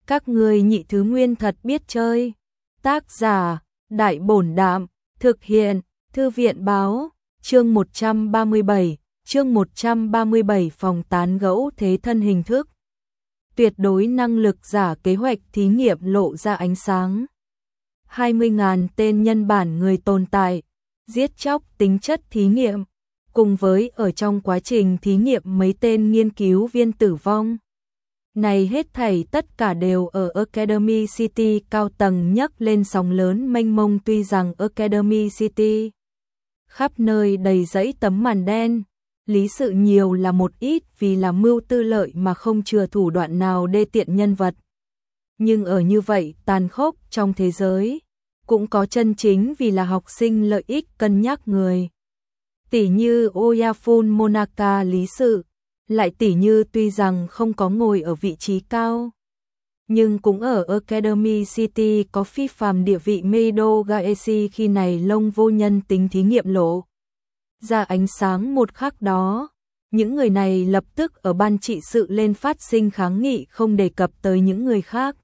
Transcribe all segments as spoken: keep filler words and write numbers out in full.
Các ngươi nhị thứ nguyên thật biết chơi. Tác giả, Đại Bổn Đạm, thực hiện, Thư viện Báo, chương một trăm ba mươi bảy, chương một trăm ba mươi bảy phòng tán gẫu thế thân hình thức. Tuyệt đối năng lực giả kế hoạch thí nghiệm lộ ra ánh sáng. hai mươi nghìn tên nhân bản người tồn tại, giết chóc tính chất thí nghiệm, cùng với ở trong quá trình thí nghiệm mấy tên nghiên cứu viên tử vong. Này hết thảy tất cả đều ở Academy City cao tầng nhấc lên sóng lớn mênh mông, tuy rằng Academy City khắp nơi đầy dẫy tấm màn đen, lý sự nhiều là một ít vì là mưu tư lợi mà không chừa thủ đoạn nào đê tiện nhân vật. Nhưng ở như vậy tàn khốc trong thế giới, cũng có chân chính vì là học sinh lợi ích cân nhắc người. Tỷ như Oyafun Monaka lý sự, lại tỷ như tuy rằng không có ngồi ở vị trí cao, nhưng cũng ở Academy City có phi phàm địa vị. Meido Gaeshi khi này lông vô nhân tính thí nghiệm lộ ra ánh sáng một khắc đó, những người này lập tức ở ban trị sự lên phát sinh kháng nghị không đề cập tới những người khác.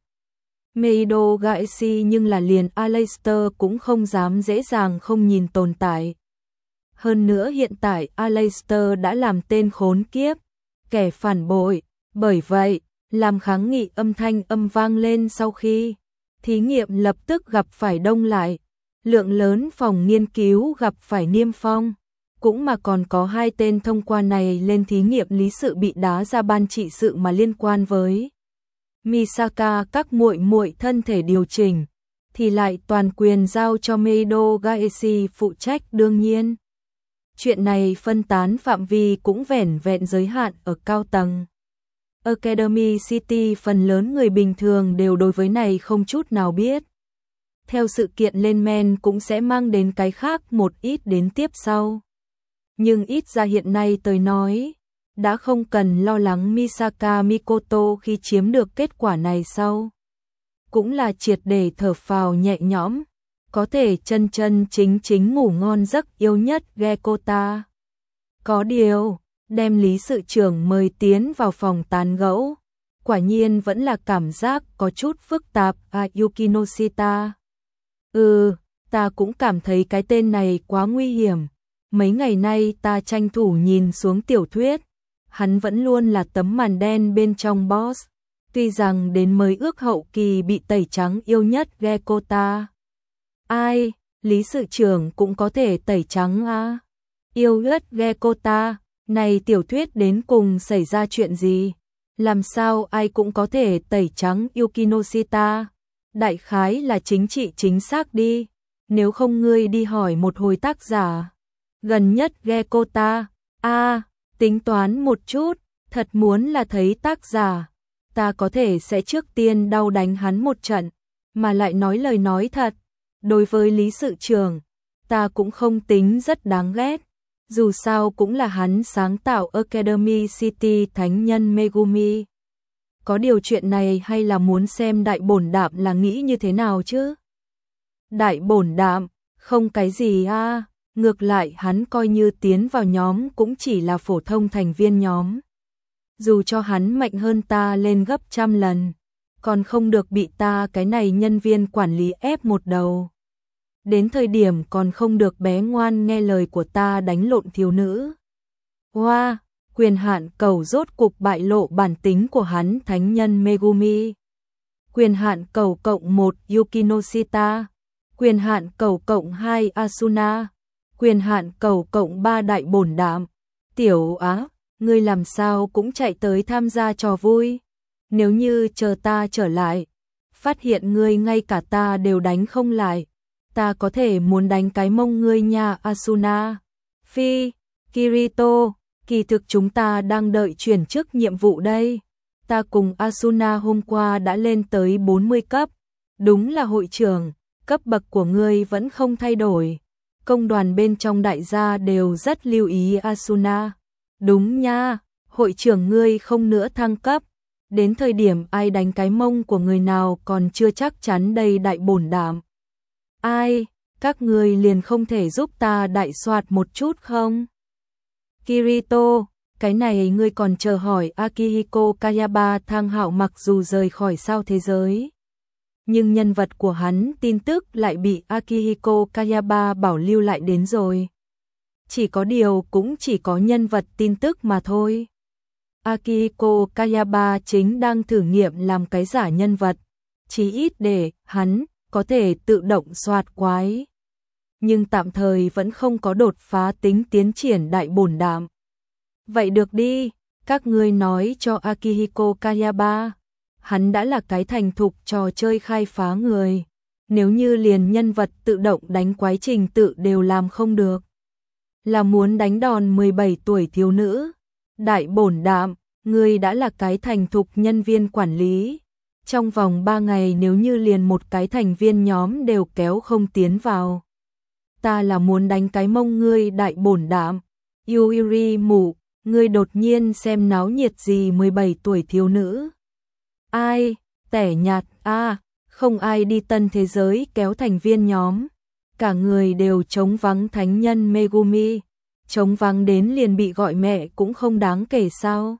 Meido Gaeshi nhưng là liền Aleister cũng không dám dễ dàng không nhìn tồn tại. Hơn nữa hiện tại Aleister đã làm tên khốn kiếp, kẻ phản bội, bởi vậy, làm kháng nghị âm thanh âm vang lên sau khi thí nghiệm lập tức gặp phải đông lại, lượng lớn phòng nghiên cứu gặp phải niêm phong, cũng mà còn có hai tên thông qua này lên thí nghiệm lý sự bị đá ra ban trị sự mà liên quan với Misaka các muội muội thân thể điều chỉnh, thì lại toàn quyền giao cho Meido Gaeshi phụ trách. Đương nhiên, chuyện này phân tán phạm vi cũng vẻn vẹn giới hạn ở cao tầng. Academy City phần lớn người bình thường đều đối với này không chút nào biết. Theo sự kiện lên men cũng sẽ mang đến cái khác một ít đến tiếp sau. Nhưng ít ra hiện nay tôi nói, đã không cần lo lắng Misaka Mikoto khi chiếm được kết quả này sau. Cũng là triệt để thở phào nhẹ nhõm, có thể chân chân chính chính ngủ ngon giấc yêu nhất Gekota. Có điều, đem lý sự trưởng mời tiến vào phòng tán gẫu, quả nhiên vẫn là cảm giác có chút phức tạp. À, Yukinoshita. Ừ, ta cũng cảm thấy cái tên này quá nguy hiểm. Mấy ngày nay ta tranh thủ nhìn xuống tiểu thuyết, hắn vẫn luôn là tấm màn đen bên trong boss, tuy rằng đến mới ước hậu kỳ bị tẩy trắng yêu nhất Gekota. Ai, lý sự trưởng cũng có thể tẩy trắng à? Yêu nhất Gekota, này tiểu thuyết đến cùng xảy ra chuyện gì? Làm sao ai cũng có thể tẩy trắng Yukinoshita? Đại khái là chính trị chính xác đi, nếu không ngươi đi hỏi một hồi tác giả. Gần nhất Gekota, a à, tính toán một chút, thật muốn là thấy tác giả, ta có thể sẽ trước tiên đau đánh hắn một trận, mà lại nói lời nói thật. Đối với lý sự trưởng, ta cũng không tính rất đáng ghét, dù sao cũng là hắn sáng tạo Academy City thánh nhân Megumi. Có điều chuyện này hay là muốn xem Đại Bổn Đạm là nghĩ như thế nào chứ? Đại Bổn Đạm, không cái gì a, à, ngược lại hắn coi như tiến vào nhóm cũng chỉ là phổ thông thành viên nhóm. Dù cho hắn mạnh hơn ta lên gấp trăm lần, còn không được bị ta cái này nhân viên quản lý ép một đầu. Đến thời điểm còn không được bé ngoan nghe lời của ta đánh lộn thiếu nữ. Hoa, wow, quyền hạn cầu rốt cục bại lộ bản tính của hắn thánh nhân Megumi. Quyền hạn cầu cộng một Yukinoshita. Quyền hạn cầu cộng hai Asuna. Quyền hạn cầu cộng ba Đại Bổn Đạm. Tiểu Á, ngươi làm sao cũng chạy tới tham gia trò vui. Nếu như chờ ta trở lại, phát hiện ngươi ngay cả ta đều đánh không lại, ta có thể muốn đánh cái mông ngươi nha Asuna. Phi, Kirito, kỳ thực chúng ta đang đợi chuyển chức nhiệm vụ đây. Ta cùng Asuna hôm qua đã lên tới bốn mươi cấp. Đúng là hội trưởng, cấp bậc của ngươi vẫn không thay đổi. Công đoàn bên trong đại gia đều rất lưu ý Asuna. Đúng nha, hội trưởng ngươi không nữa thăng cấp. Đến thời điểm ai đánh cái mông của người nào còn chưa chắc chắn đây. Đại Bổn Đạm. Ai, các người liền không thể giúp ta đại soạt một chút không? Kirito, Cái này ngươi còn chờ hỏi Akihiko Kayaba. Thang Hạo mặc dù rời khỏi sao thế giới, nhưng nhân vật của hắn tin tức lại bị Akihiko Kayaba bảo lưu lại đến rồi. Chỉ có điều cũng chỉ có nhân vật tin tức mà thôi. Akihiko Kayaba chính đang thử nghiệm làm cái giả nhân vật, chí ít để hắn có thể tự động soạt quái. Nhưng tạm thời vẫn không có đột phá tính tiến triển đại bổn đạm. Vậy được đi, các ngươi nói cho Akihiko Kayaba, hắn đã là cái thành thục trò chơi khai phá người. Nếu như liền nhân vật tự động đánh quái trình tự đều làm không được, là muốn đánh đòn mười bảy tuổi thiếu nữ. Đại bổn đạm, ngươi đã là cái thành thục nhân viên quản lý. Trong vòng ba ngày nếu như liền một cái thành viên nhóm đều kéo không tiến vào, ta là muốn đánh cái mông ngươi. Đại bổn đạm, Yuri mụ, ngươi đột nhiên xem náo nhiệt gì mười bảy tuổi thiếu nữ. Ai, tẻ nhạt a à, không ai đi tân thế giới kéo thành viên nhóm. Cả người đều trống vắng thánh nhân Megumi. Trống vắng đến liền bị gọi mẹ cũng không đáng kể sao.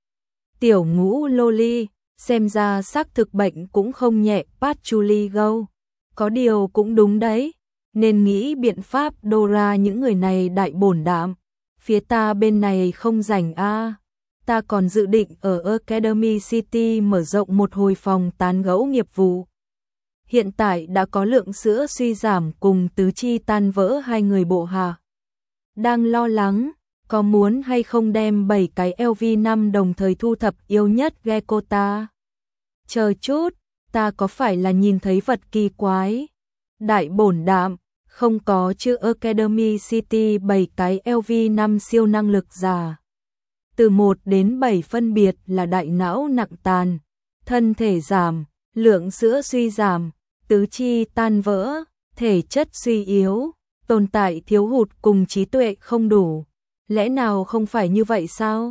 Tiểu ngũ loli, xem ra xác thực bệnh cũng không nhẹ. Patchouli Go, có điều cũng đúng đấy, nên nghĩ biện pháp đô ra những người này. Đại bổn đạm, phía ta bên này không rảnh a à. Ta còn dự định ở Academy City mở rộng một hồi phòng tán gẫu nghiệp vụ. Hiện tại đã có lượng sữa suy giảm cùng tứ chi tan vỡ hai người bộ hạ. Đang lo lắng, có muốn hay không đem bảy cái L V năm đồng thời thu thập yêu nhất Gecko ta. Chờ chút, ta có phải là nhìn thấy vật kỳ quái? Đại bổn đạm, không có chứ. Academy City bảy cái L V năm siêu năng lực giả. Từ một đến bảy phân biệt là đại não nặng tàn, thân thể giảm, lượng sữa suy giảm, tứ chi tan vỡ, thể chất suy yếu, tồn tại thiếu hụt cùng trí tuệ không đủ. Lẽ nào không phải như vậy sao?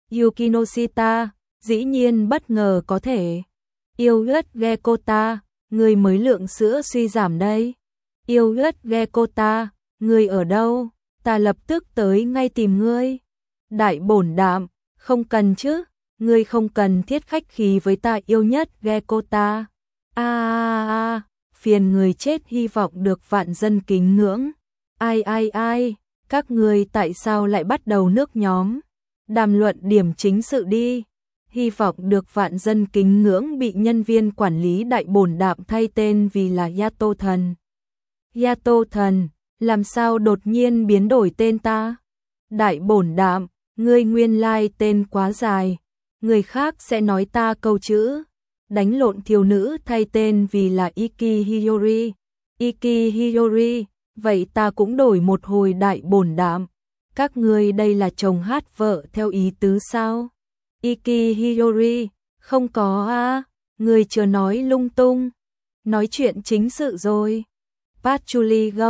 Yukinoshita, dĩ nhiên bất ngờ có thể. Yêu ớt Gecko ta, người mới lượng sữa suy giảm đây. Yêu ớt Gecko ta, người ở đâu? Ta lập tức tới ngay tìm ngươi. Đại bổn đạm, không cần chứ, ngươi không cần thiết khách khí với ta. Yêu nhất Gecko ta. A a a, phiền người chết, hy vọng được vạn dân kính ngưỡng. Ai ai ai, các ngươi tại sao lại bắt đầu nước nhóm? Đàm luận điểm chính sự đi. Hy vọng được vạn dân kính ngưỡng bị nhân viên quản lý đại bổn đạm thay tên vì là Yato thần. Yato thần, làm sao đột nhiên biến đổi tên ta? Đại bổn đạm, ngươi nguyên lai tên quá dài, người khác sẽ nói ta câu chữ. Đánh lộn thiếu nữ thay tên vì là Iki Hiyori. Iki Hiyori, vậy ta cũng đổi một hồi. Đại bổn đạm, các ngươi đây là chồng hát vợ theo ý tứ sao? Iki Hiyori, không có a, à, người chưa nói lung tung. Nói chuyện chính sự rồi. Patchouli Go,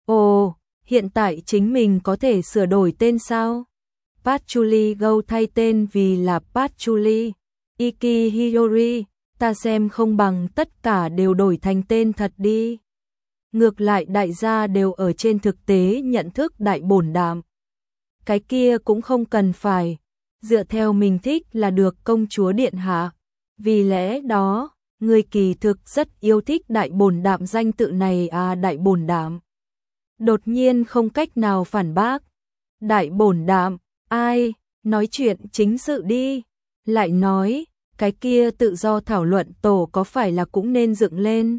ồ, hiện tại chính mình có thể sửa đổi tên sao? Patchouli Go thay tên vì là Patchouli. Iki Hiyori, ta xem không bằng tất cả đều đổi thành tên thật đi. Ngược lại đại gia đều ở trên thực tế nhận thức đại bổn đạm. Cái kia cũng không cần phải, dựa theo mình thích là được. Công chúa điện hạ, vì lẽ đó, người kỳ thực rất yêu thích đại bổn đạm danh tự này à. Đại bổn đạm đột nhiên không cách nào phản bác. Đại bổn đạm, ai, nói chuyện chính sự đi. Lại nói, cái kia tự do thảo luận tổ có phải là cũng nên dựng lên?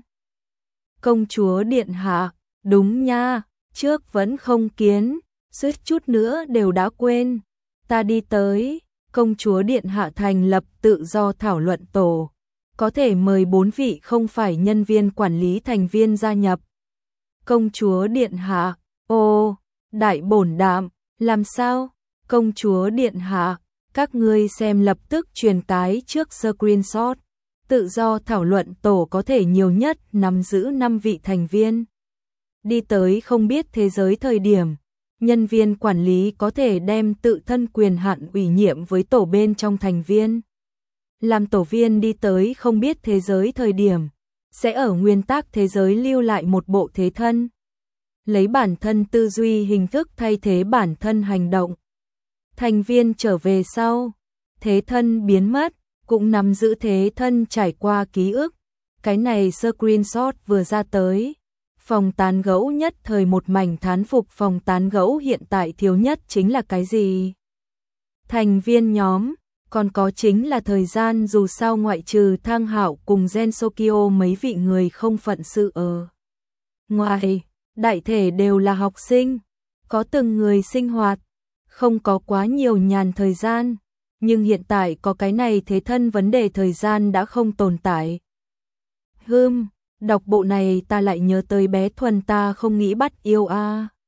Công chúa điện hạ, đúng nha, trước vẫn không kiến, suýt chút nữa đều đã quên. Ta đi tới. Công chúa điện hạ thành lập tự do thảo luận tổ, có thể mời bốn vị không phải nhân viên quản lý thành viên gia nhập. Công chúa điện hạ, ồ, đại bổn đạm, làm sao? Công chúa điện hạ, các ngươi xem lập tức truyền cái trước screenshot. Tự do thảo luận tổ có thể nhiều nhất nắm giữ năm vị thành viên. Đi tới không biết thế giới thời điểm, nhân viên quản lý có thể đem tự thân quyền hạn ủy nhiệm với tổ bên trong thành viên. Làm tổ viên đi tới không biết thế giới thời điểm, sẽ ở nguyên tắc thế giới lưu lại một bộ thế thân. Lấy bản thân tư duy hình thức thay thế bản thân hành động. Thành Viên trở về sau, thế thân biến mất, cũng nắm giữ thế thân trải qua ký ức. Cái này screenshot vừa ra tới. Phòng tán gẫu nhất thời một mảnh thán phục, phòng tán gẫu hiện tại thiếu nhất chính là cái gì? Thành viên nhóm, còn có chính là thời gian, dù sao ngoại trừ Thang Hạo cùng Gen Sokyo mấy vị người không phận sự ở ngoài, đại thể đều là học sinh, có từng người sinh hoạt, không có quá nhiều nhàn thời gian, nhưng hiện tại có cái này thế thân vấn đề thời gian đã không tồn tại. Hừm, đọc bộ này ta lại nhớ tới bé Thuần, ta không nghĩ bắt yêu a.